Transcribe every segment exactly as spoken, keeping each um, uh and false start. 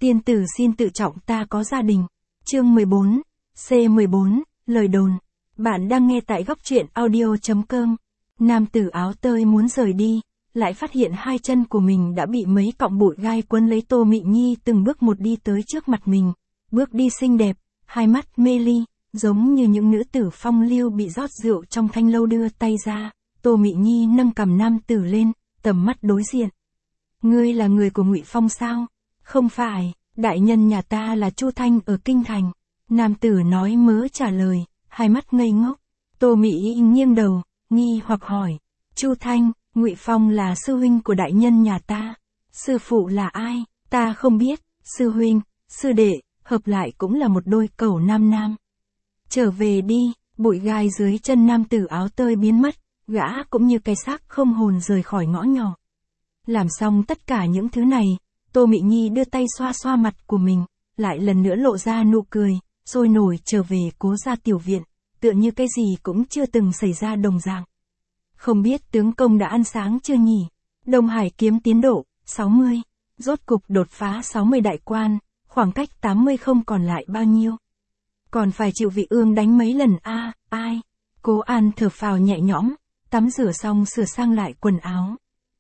Tiên tử xin tự trọng, ta có gia đình. Chương mười bốn, C mười bốn, lời đồn. Bạn đang nghe tại góc truyện audio chấm com. Nam tử áo tơi muốn rời đi, lại phát hiện hai chân của mình đã bị mấy cọng bụi gai quấn lấy. Tô Mị Nhi từng bước một đi tới trước mặt mình, bước đi xinh đẹp, hai mắt mê ly, giống như những nữ tử phong lưu bị rót rượu trong thanh lâu. Đưa tay ra, Tô Mị Nhi nâng cằm nam tử lên, tầm mắt đối diện. Ngươi là người của Ngụy Phong sao? Không phải, đại nhân nhà ta là Chu Thanh ở Kinh Thành. Nam tử nói mớ trả lời, hai mắt ngây ngốc. Tô Mị nghiêng đầu, nghi hoặc hỏi. Chu Thanh, Ngụy Phong là sư huynh của đại nhân nhà ta. Sư phụ là ai? Ta không biết. Sư huynh, sư đệ, hợp lại cũng là một đôi cẩu nam nam. Trở về đi. Bụi gai dưới chân nam tử áo tơi biến mất, gã cũng như cái xác không hồn rời khỏi ngõ nhỏ. Làm xong tất cả những thứ này, Tô Mị Nhi đưa tay xoa xoa mặt của mình, lại lần nữa lộ ra nụ cười, sôi nổi trở về Cố gia tiểu viện, tựa như cái gì cũng chưa từng xảy ra đồng dạng. Không biết tướng công đã ăn sáng chưa nhỉ? Đông Hải kiếm tiến độ, sáu mươi, rốt cục đột phá sáu mươi đại quan, khoảng cách tám mươi không còn lại bao nhiêu. Còn phải chịu vị ương đánh mấy lần a à, ai? Cố An thở phào nhẹ nhõm, tắm rửa xong sửa sang lại quần áo.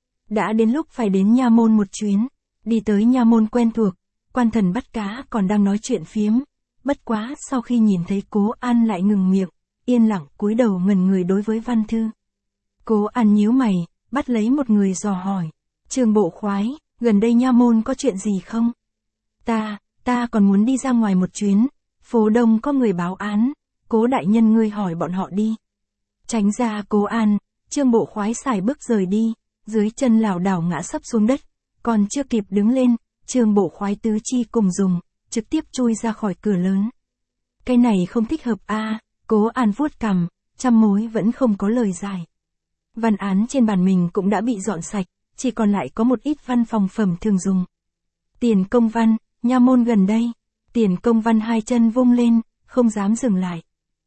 Đã đến lúc phải đến nha môn một chuyến, đi tới nha môn quen thuộc, quan thần bắt cá còn đang nói chuyện phiếm. Bất quá sau khi nhìn thấy Cố An lại ngừng miệng, yên lặng cúi đầu ngẩn người đối với văn thư. Cố An nhíu mày, bắt lấy một người dò hỏi. Trương bộ khoái, gần đây nha môn có chuyện gì không? Ta, ta còn muốn đi ra ngoài một chuyến, phố đông có người báo án, Cố đại nhân ngươi hỏi bọn họ đi. Tránh ra Cố An, Trương bộ khoái xài bước rời đi, dưới chân lảo đảo ngã sấp xuống đất, còn chưa kịp đứng lên, Trương bộ khoái tứ chi cùng dùng, trực tiếp chui ra khỏi cửa lớn. Cái này không thích hợp a à, Cố An vuốt cằm, trăm mối vẫn không có lời giải. Văn án trên bàn mình cũng đã bị dọn sạch, chỉ còn lại có một ít văn phòng phẩm thường dùng. Tiền công văn, nha môn gần đây. Tiền công văn hai chân vung lên, không dám dừng lại.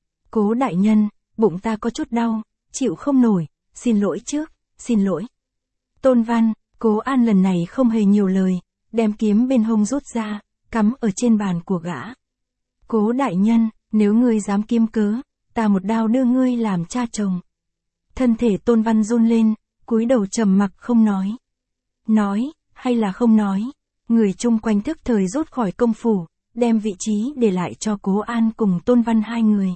Cố đại nhân, bụng ta có chút đau, chịu không nổi, xin lỗi trước, xin lỗi. Tôn văn, Cố An lần này không hề nhiều lời, đem kiếm bên hông rút ra, cắm ở trên bàn của gã. Cố đại nhân, nếu ngươi dám kiếm cớ, ta một đao đưa ngươi làm cha chồng. Thân thể Tôn văn run lên, cúi đầu trầm mặc không nói. Nói, hay là không nói, người chung quanh thức thời rút khỏi công phủ, đem vị trí để lại cho Cố An cùng Tôn văn hai người.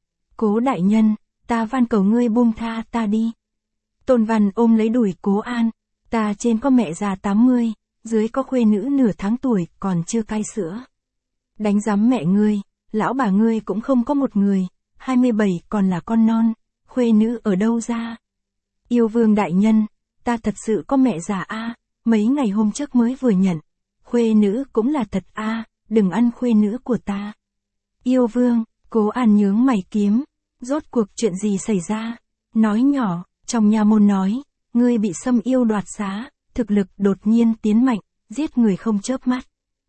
Cố đại nhân, ta van cầu ngươi buông tha ta đi. Tôn văn ôm lấy đùi Cố An, ta trên có mẹ già tám mươi, dưới có khuê nữ nửa tháng tuổi còn chưa cai sữa. Đánh giám mẹ ngươi, lão bà ngươi cũng không có một người, hai mươi bảy còn là con non, khuê nữ ở đâu ra? Yêu vương đại nhân, ta thật sự có mẹ già a à, mấy ngày hôm trước mới vừa nhận, khuê nữ cũng là thật a à, đừng ăn khuê nữ của ta. Yêu vương, Cố An nhướng mày kiếm, rốt cuộc chuyện gì xảy ra? Nói nhỏ, trong nha môn nói, ngươi bị xâm yêu đoạt xá, thực lực đột nhiên tiến mạnh, giết người không chớp mắt.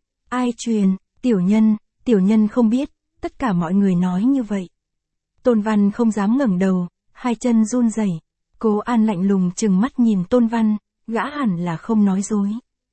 Ai truyền? Tiểu nhân, tiểu nhân không biết, tất cả mọi người nói như vậy. Tôn văn không dám ngẩng đầu, hai chân run rẩy. Cố An lạnh lùng trừng mắt nhìn Tôn văn, gã hẳn là không nói dối.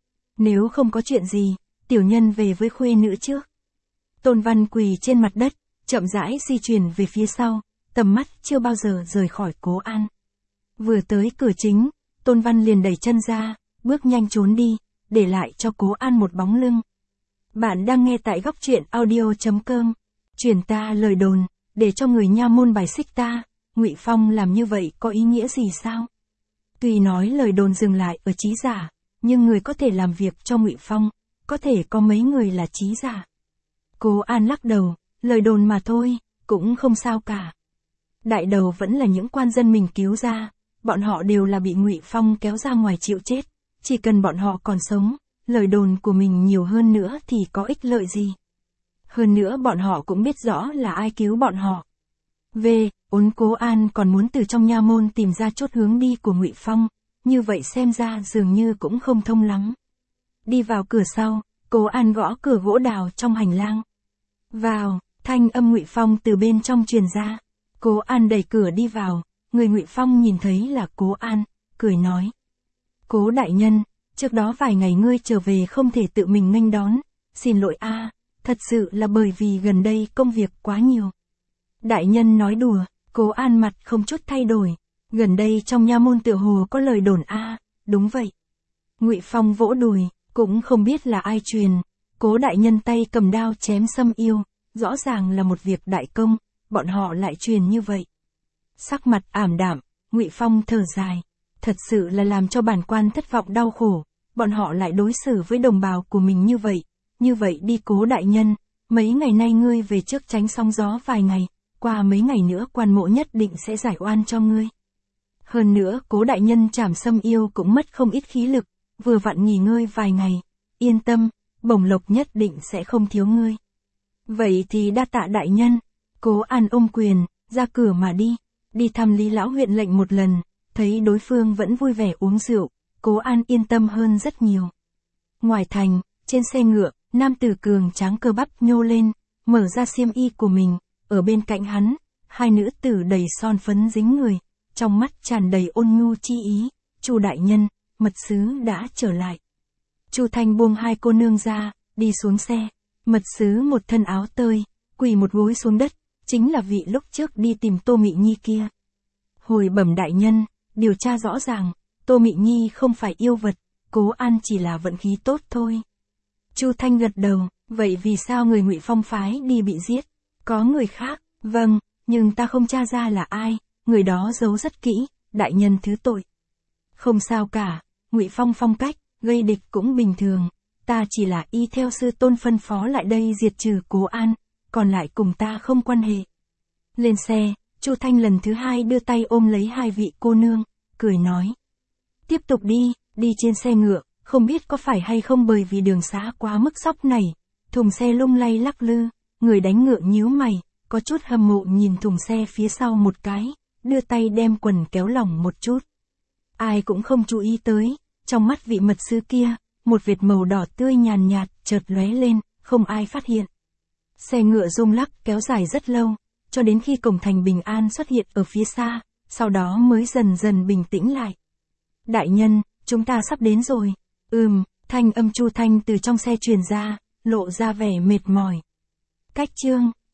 Nếu không có chuyện gì, tiểu nhân về với khuê nữ trước. Tôn văn quỳ trên mặt đất, chậm rãi di chuyển về phía sau, tầm mắt chưa bao giờ rời khỏi Cố An. Vừa tới cửa chính, Tôn văn liền đẩy chân ra, bước nhanh trốn đi, để lại cho Cố An một bóng lưng. Bạn đang nghe tại góc truyện audio chấm com. Truyền ta lời đồn, để cho người nha môn bài xích ta, Ngụy Phong làm như vậy có ý nghĩa gì sao? Tuy nói lời đồn dừng lại ở trí giả, nhưng người có thể làm việc cho Ngụy Phong, có thể có mấy người là trí giả. Cố An lắc đầu, lời đồn mà thôi, cũng không sao cả. Đại đầu vẫn là những quan dân mình cứu ra, bọn họ đều là bị Ngụy Phong kéo ra ngoài chịu chết, chỉ cần bọn họ còn sống, lời đồn của mình nhiều hơn nữa thì có ích lợi gì. Hơn nữa bọn họ cũng biết rõ là ai cứu bọn họ. Về, ốn Cố An còn muốn từ trong nha môn tìm ra chốt hướng đi của Ngụy Phong, như vậy xem ra dường như cũng không thông lắm. Đi vào cửa sau, Cố An gõ cửa gỗ đào trong hành lang. Vào, thanh âm Ngụy Phong từ bên trong truyền ra. Cố An đẩy cửa đi vào, người Ngụy Phong nhìn thấy là Cố An, cười nói. Cố đại nhân, trước đó vài ngày ngươi trở về không thể tự mình nghênh đón, xin lỗi a, thật sự là bởi vì gần đây công việc quá nhiều. Đại nhân nói đùa, Cố An mặt không chút thay đổi, gần đây trong nha môn tựa hồ có lời đồn a, đúng vậy. Ngụy Phong vỗ đùi, cũng không biết là ai truyền, Cố đại nhân tay cầm đao chém Sâm Yêu, rõ ràng là một việc đại công, bọn họ lại truyền như vậy. Sắc mặt ảm đạm, Ngụy Phong thở dài, thật sự là làm cho bản quan thất vọng đau khổ, bọn họ lại đối xử với đồng bào của mình như vậy, như vậy đi Cố đại nhân, mấy ngày nay ngươi về trước tránh sóng gió vài ngày, qua mấy ngày nữa quan mộ nhất định sẽ giải oan cho ngươi. Hơn nữa Cố đại nhân trảm Sâm Yêu cũng mất không ít khí lực, vừa vặn nghỉ ngơi vài ngày, yên tâm, bổng lộc nhất định sẽ không thiếu ngươi. Vậy thì đa tạ đại nhân, Cố An ôm quyền, ra cửa mà đi, đi thăm Lý lão huyện lệnh một lần, thấy đối phương vẫn vui vẻ uống rượu, Cố An yên tâm hơn rất nhiều. Ngoài thành, trên xe ngựa, nam tử cường tráng cơ bắp nhô lên, mở ra xiêm y của mình, ở bên cạnh hắn, hai nữ tử đầy son phấn dính người, trong mắt tràn đầy ôn nhu chi ý, Chu đại nhân, mật sứ đã trở lại. Chu Thanh buông hai cô nương ra, đi xuống xe, mật sứ một thân áo tơi, quỳ một gối xuống đất, chính là vị lúc trước đi tìm Tô Mị Nhi kia. Hồi bẩm đại nhân, điều tra rõ ràng, Tô Mị Nhi không phải yêu vật, Cố An chỉ là vận khí tốt thôi. Chu Thanh gật đầu, vậy vì sao người Ngụy Phong phái đi bị giết? Có người khác, vâng, nhưng ta không tra ra là ai, người đó giấu rất kỹ, đại nhân thứ tội. Không sao cả, Ngụy Phong phong cách, gây địch cũng bình thường, ta chỉ là y theo sư tôn phân phó lại đây diệt trừ Cố An, còn lại cùng ta không quan hệ. Lên xe, Chu Thanh lần thứ hai đưa tay ôm lấy hai vị cô nương, cười nói. Tiếp tục đi, đi trên xe ngựa, không biết có phải hay không bởi vì đường xá quá mức sóc này, thùng xe lung lay lắc lư, người đánh ngựa nhíu mày, có chút hâm mộ nhìn thùng xe phía sau một cái, đưa tay đem quần kéo lỏng một chút. Ai cũng không chú ý tới, trong mắt vị mật sư kia, một vệt màu đỏ tươi nhàn nhạt chợt lóe lên, không ai phát hiện. Xe ngựa rung lắc kéo dài rất lâu, cho đến khi cổng thành bình an xuất hiện ở phía xa, sau đó mới dần dần bình tĩnh lại. Đại nhân, chúng ta sắp đến rồi. Ừm, thanh âm Chu Thanh từ trong xe truyền ra, lộ ra vẻ mệt mỏi. Cách chương